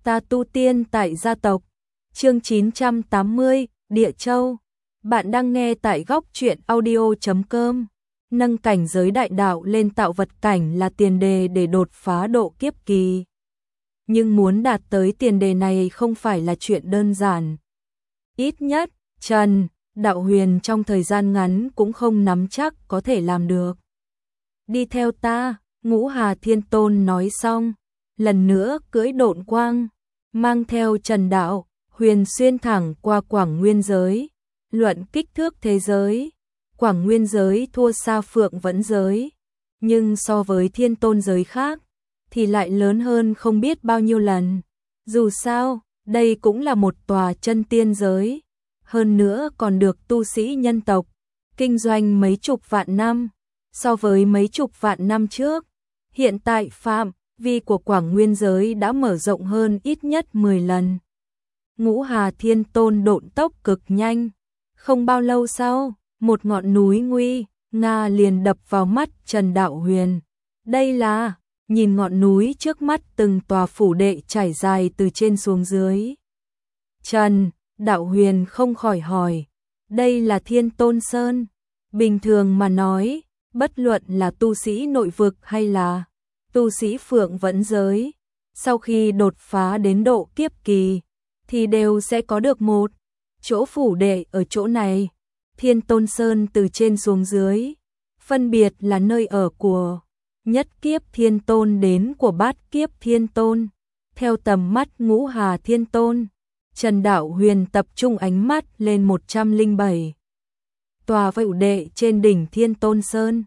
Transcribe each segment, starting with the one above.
Ta tu tiên tại gia tộc. Chương 980, Địa Châu. Bạn đang nghe tại góc truyện audio.com. Nâng cảnh giới đại đạo lên tạo vật cảnh là tiền đề để đột phá độ kiếp kỳ. Nhưng muốn đạt tới tiền đề này không phải là chuyện đơn giản. Ít nhất, Trần Đạo Huyền trong thời gian ngắn cũng không nắm chắc có thể làm được. Đi theo ta, Ngũ Hà Thiên Tôn nói xong, lần nữa cưỡi độn quang, mang theo Trần Đạo Huyền xuyên thẳng qua Quảng Nguyên giới. Luận kích thước thế giới, Quảng Nguyên giới thua xa Phượng Vẫn giới, nhưng so với Thiên Tôn giới khác thì lại lớn hơn không biết bao nhiêu lần. Dù sao, đây cũng là một tòa chân tiên giới, hơn nữa còn được tu sĩ nhân tộc kinh doanh mấy chục vạn năm. So với mấy chục vạn năm trước, hiện tại phạm vi của Quảng Nguyên giới đã mở rộng hơn ít nhất 10 lần. Ngũ Hà Thiên Tôn độn tốc cực nhanh, không bao lâu sau, một ngọn núi nguy nga liền đập vào mắt Trần Đạo Huyền. Đây là, nhìn ngọn núi trước mắt từng tòa phủ đệ trải dài từ trên xuống dưới. Trần Đạo Huyền không khỏi hỏi, đây là Thiên Tôn Sơn. Bình thường mà nói, bất luận là tu sĩ nội vực hay là tu sĩ Phượng Vẫn giới, sau khi đột phá đến độ kiếp kỳ, thì đều sẽ có được một chỗ phủ đệ ở chỗ này. Thiên Tôn Sơn từ trên xuống dưới, phân biệt là nơi ở của nhất kiếp Thiên Tôn đến của bát kiếp Thiên Tôn. Theo tầm mắt Ngũ Hà Thiên Tôn, Trần Đạo Huyền tập trung ánh mắt lên 107 tòa phủ đệ trên đỉnh Thiên Tôn Sơn.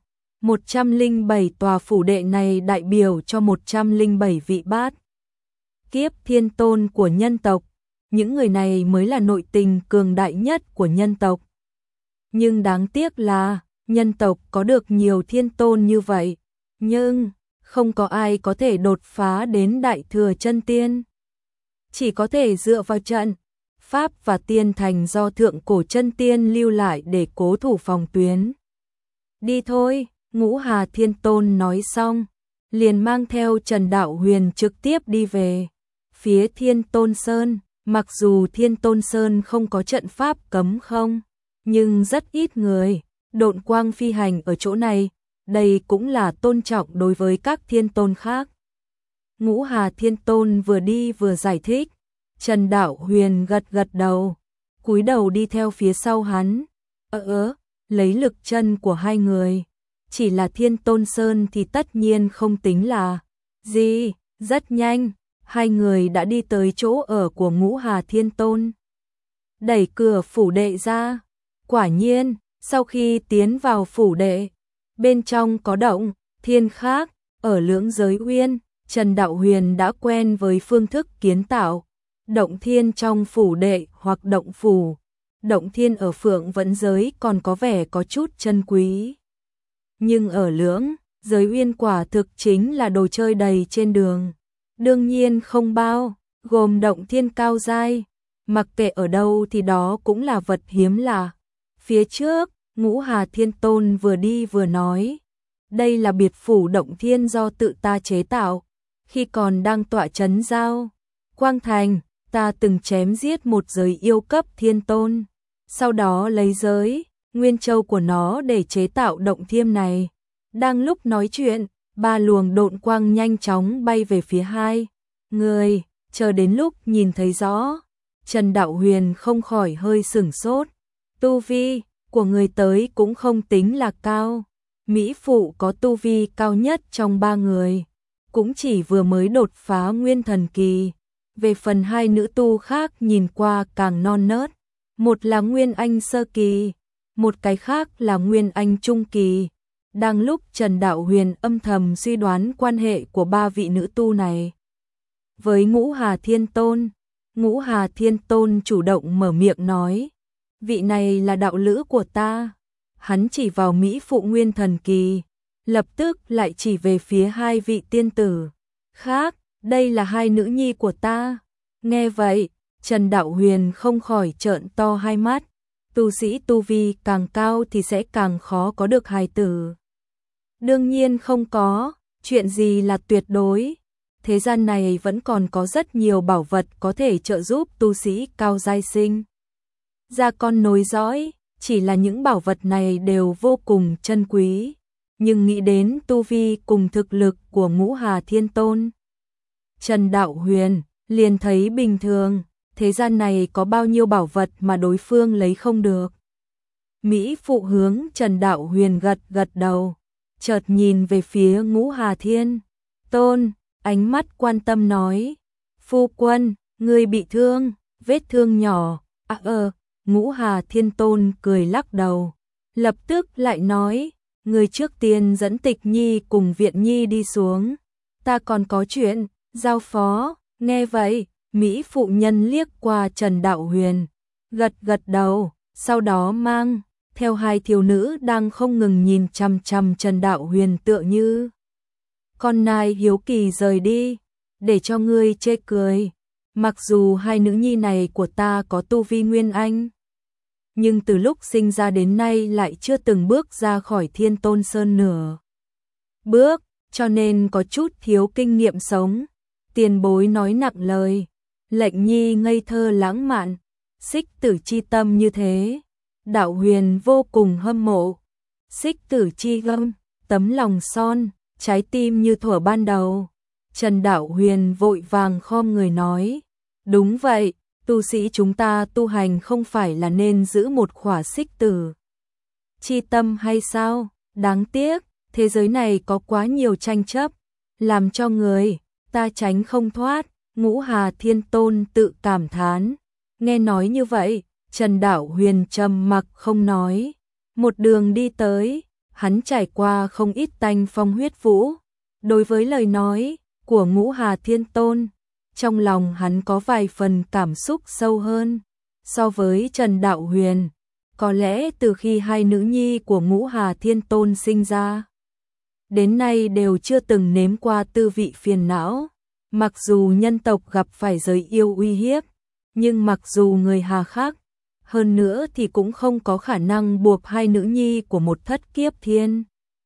107 tòa phủ đệ này đại biểu cho 107 vị bát kiếp Thiên Tôn của nhân tộc. Những người này mới là nội tình cường đại nhất của nhân tộc. Nhưng đáng tiếc là nhân tộc có được nhiều Thiên Tôn như vậy, nhưng không có ai có thể đột phá đến đại thừa chân tiên. Chỉ có thể dựa vào trận pháp và tiên thành do thượng cổ chân tiên lưu lại để cố thủ phòng tuyến. Đi thôi, Ngũ Hà Thiên Tôn nói xong, liền mang theo Trần Đạo Huyền trực tiếp đi về phía Thiên Tôn Sơn. Mặc dù Thiên Tôn Sơn không có trận pháp cấm không, nhưng rất ít người độn quang phi hành ở chỗ này, đây cũng là tôn trọng đối với các Thiên Tôn khác. Ngũ Hà Thiên Tôn vừa đi vừa giải thích, Trần Đạo Huyền gật gật đầu, cúi đầu đi theo phía sau hắn. Lấy lực chân của hai người, chỉ là Thiên Tôn Sơn thì tất nhiên không tính là gì. Rất nhanh, hai người đã đi tới chỗ ở của Ngũ Hà Thiên Tôn. Đẩy cửa phủ đệ ra, quả nhiên, sau khi tiến vào phủ đệ, bên trong có động thiên khác. Ở Lưỡng Giới Uyên, Trần Đạo Huyền đã quen với phương thức kiến tạo động thiên trong phủ đệ hoặc động phủ. Động thiên ở Phượng Vẫn giới còn có vẻ có chút chân quý, nhưng ở Lưỡng Giới Uyên quả thực chính là đồ chơi đầy trên đường. Đương nhiên không bao gồm động thiên cao giai, mặc kệ ở đâu thì đó cũng là vật hiếm lạ. Phía trước, Ngũ Hà Thiên Tôn vừa đi vừa nói, đây là biệt phủ động thiên do tự ta chế tạo. Khi còn đang tọa trấn Giao Quang Thành, ta từng chém giết một giới yêu cấp Thiên Tôn, sau đó lấy giới Nguyên Châu của nó để chế tạo động thiên này. Đang lúc nói chuyện, ba luồng độn quang nhanh chóng bay về phía hai người. Chờ đến lúc nhìn thấy rõ, Trần Đạo Huyền không khỏi hơi sửng sốt. Tu vi của người tới cũng không tính là cao. Mỹ phụ có tu vi cao nhất trong ba người, cũng chỉ vừa mới đột phá nguyên thần kỳ. Về phần hai nữ tu khác nhìn qua càng non nớt, một là Nguyên Anh sơ kỳ, một cái khác là Nguyên Anh trung kỳ. Đang lúc Trần Đạo Huyền âm thầm suy đoán quan hệ của ba vị nữ tu này với Ngũ Hà Thiên Tôn, Ngũ Hà Thiên Tôn chủ động mở miệng nói, vị này là đạo lữ của ta. Hắn chỉ vào Mỹ phụ nguyên thần kỳ, lập tức lại chỉ về phía hai vị tiên tử khác, đây là hai nữ nhi của ta. Nghe vậy, Trần Đạo Huyền không khỏi trợn to hai mắt. Tu sĩ tu vi càng cao thì sẽ càng khó có được hài tử. Đương nhiên không có, chuyện gì là tuyệt đối. thế gian này vẫn còn có rất nhiều bảo vật có thể trợ giúp tu sĩ cao giai sinh ra con nối dõi, chỉ là những bảo vật này đều vô cùng chân quý, nhưng nghĩ đến tu vi cùng thực lực của Ngũ Hà Thiên Tôn, Trần Đạo Huyền liền thấy bình thường, thế gian này có bao nhiêu bảo vật mà đối phương lấy không được. Mỹ phụ hướng Trần Đạo Huyền gật gật đầu, chợt nhìn về phía Ngũ Hà Thiên Tôn, ánh mắt quan tâm nói, phu quân, ngươi bị thương, vết thương nhỏ, Ngũ Hà Thiên Tôn cười lắc đầu, lập tức lại nói, ngươi trước tiên dẫn Tịch Nhi cùng Viện Nhi đi xuống, ta còn có chuyện giao phó. Nghe vậy, Mỹ phụ nhân liếc qua Trần Đạo Huyền, gật gật đầu, sau đó mang theo hai thiếu nữ đang không ngừng nhìn chằm chằm Trần Đạo Huyền tựa như con nai hiếu kỳ rời đi, để cho ngươi chê cười. Mặc dù hai nữ nhi này của ta có tu vi nguyên anh, nhưng từ lúc sinh ra đến nay lại chưa từng bước ra khỏi Thiên Tôn Sơn nửa bước, cho nên có chút thiếu kinh nghiệm sống. Tiền bối nói nặng lời, lệnh nhi ngây thơ lãng mạn, xích tử chi tâm như thế. Đạo Huyền vô cùng hâm mộ. Xích tử chi gâm, tấm lòng son, trái tim như thuở ban đầu. Trần Đạo Huyền vội vàng khom người nói, đúng vậy, tu sĩ chúng ta tu hành không phải là nên giữ một khỏa xích tử chi tâm hay sao? Đáng tiếc, thế giới này có quá nhiều tranh chấp, làm cho người ta tránh không thoát. Ngũ Hà Thiên Tôn tự cảm thán. Nghe nói như vậy, Trần Đạo Huyền trầm mặc không nói. Một đường đi tới, hắn trải qua không ít tanh phong huyết vũ. Đối với lời nói của Ngũ Hà Thiên Tôn, trong lòng hắn có vài phần cảm xúc sâu hơn so với Trần Đạo Huyền. Có lẽ từ khi hai nữ nhi của Ngũ Hà Thiên Tôn sinh ra, đến nay đều chưa từng nếm qua tư vị phiền não. Mặc dù nhân tộc gặp phải giới yêu uy hiếp, nhưng mặc dù người hà khắc, hơn nữa thì cũng không có khả năng buộc hai nữ nhi của một thất kiếp thiên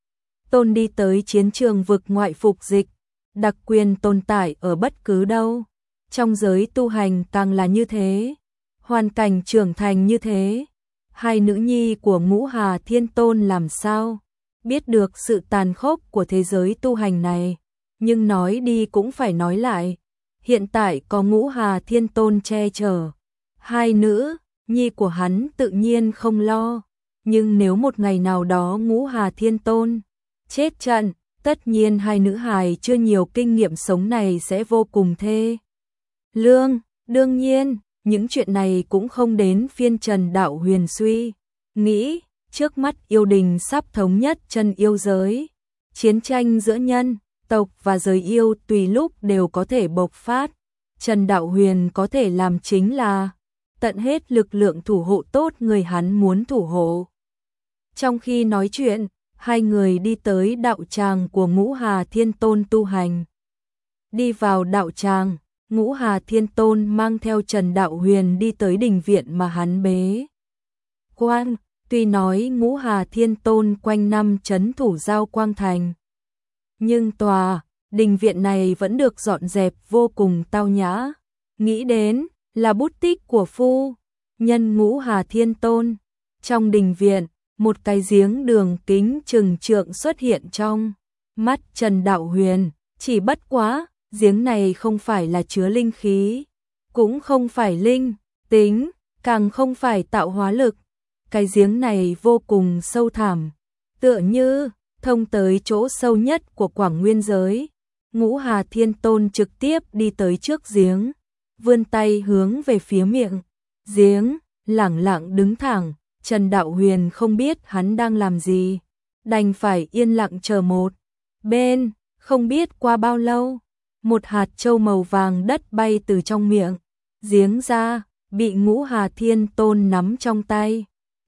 tôn đi tới chiến trường vực ngoại phục dịch. Đặc quyền tồn tại ở bất cứ đâu. Trong giới tu hành càng là như thế. Hoàn cảnh trưởng thành như thế. Hai nữ nhi của Ngũ Hà Thiên Tôn làm sao biết được sự tàn khốc của thế giới tu hành này. Nhưng nói đi cũng phải nói lại. Hiện tại có Ngũ Hà Thiên Tôn che chở, hai nữ nhi của hắn tự nhiên không lo. Nhưng nếu một ngày nào đó Ngũ Hà Thiên Tôn chết trận, tất nhiên hai nữ hài chưa nhiều kinh nghiệm sống này sẽ vô cùng thê lương. Đương nhiên, những chuyện này cũng không đến phiên Trần Đạo Huyền suy nghĩ. Trước mắt yêu đình sắp thống nhất chân yêu giới. Chiến tranh giữa nhân tộc và giới yêu tùy lúc đều có thể bộc phát. Trần Đạo Huyền có thể làm chính là tận hết lực lượng thủ hộ tốt người hắn muốn thủ hộ. Trong khi nói chuyện, hai người đi tới đạo tràng của Ngũ Hà Thiên Tôn tu hành. Đi vào đạo tràng, Ngũ Hà Thiên Tôn mang theo Trần Đạo Huyền đi tới đình viện mà hắn bế quan. Tuy nói Ngũ Hà Thiên Tôn quanh năm trấn thủ Giao Quang Thành, nhưng tòa đình viện này vẫn được dọn dẹp vô cùng tao nhã. Nghĩ đến là bút tích của phu nhân Ngũ Hà Thiên Tôn. Trong đình viện, một cái giếng đường kính chừng trượng xuất hiện trong mắt Trần Đạo Huyền. Chỉ bất quá, giếng này không phải là chứa linh khí, cũng không phải linh tính, càng không phải tạo hóa lực. Cái giếng này vô cùng sâu thẳm, tựa như thông tới chỗ sâu nhất của Quảng Nguyên giới. Ngũ Hà Thiên Tôn trực tiếp đi tới trước giếng, vươn tay hướng về phía miệng giếng, lẳng lặng đứng thẳng. Trần Đạo Huyền không biết hắn đang làm gì, đành phải yên lặng chờ một bên. Không biết qua bao lâu, một hạt châu màu vàng đất bay từ trong miệng giếng ra, bị Ngũ Hà Thiên Tôn nắm trong tay.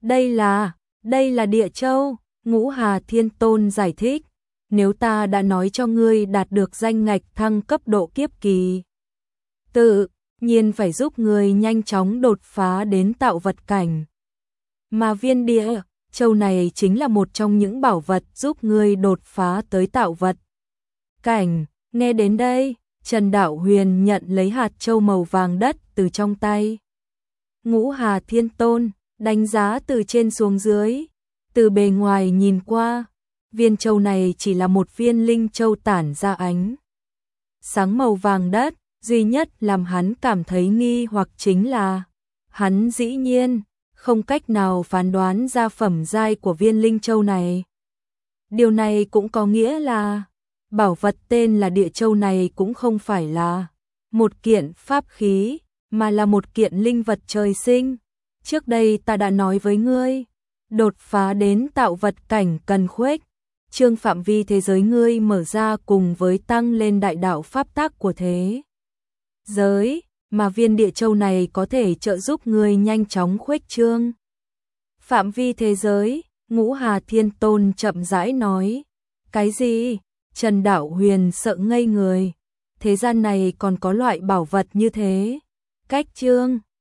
Đây là địa châu. Ngũ Hà Thiên Tôn giải thích, nếu ta đã nói cho ngươi đạt được danh ngạch thăng cấp độ kiếp kỳ, tự nhiên phải giúp ngươi nhanh chóng đột phá đến tạo vật cảnh. Mà viên địa châu này chính là một trong những bảo vật giúp ngươi đột phá tới tạo vật cảnh. Nghe đến đây, Trần Đạo Huyền nhận lấy hạt châu màu vàng đất từ trong tay Ngũ Hà Thiên Tôn, đánh giá từ trên xuống dưới. Từ bề ngoài nhìn qua, viên châu này chỉ là một viên linh châu tản ra ánh sáng màu vàng đất, duy nhất làm hắn cảm thấy nghi hoặc chính là hắn dĩ nhiên không cách nào phán đoán ra phẩm giai của viên linh châu này. Điều này cũng có nghĩa là bảo vật tên là địa châu này cũng không phải là một kiện pháp khí, mà là một kiện linh vật trời sinh. Trước đây ta đã nói với ngươi, đột phá đến tạo vật cảnh cần khuếch trương phạm vi thế giới ngươi mở ra cùng với tăng lên đại đạo pháp tắc của thế giới, mà viên địa châu này có thể trợ giúp ngươi nhanh chóng khuếch trương phạm vi thế giới. Ngũ Hà Thiên Tôn chậm rãi nói. Cái gì? Trần Đạo Huyền sợ ngây người. Thế gian này còn có loại bảo vật như thế? Cách trương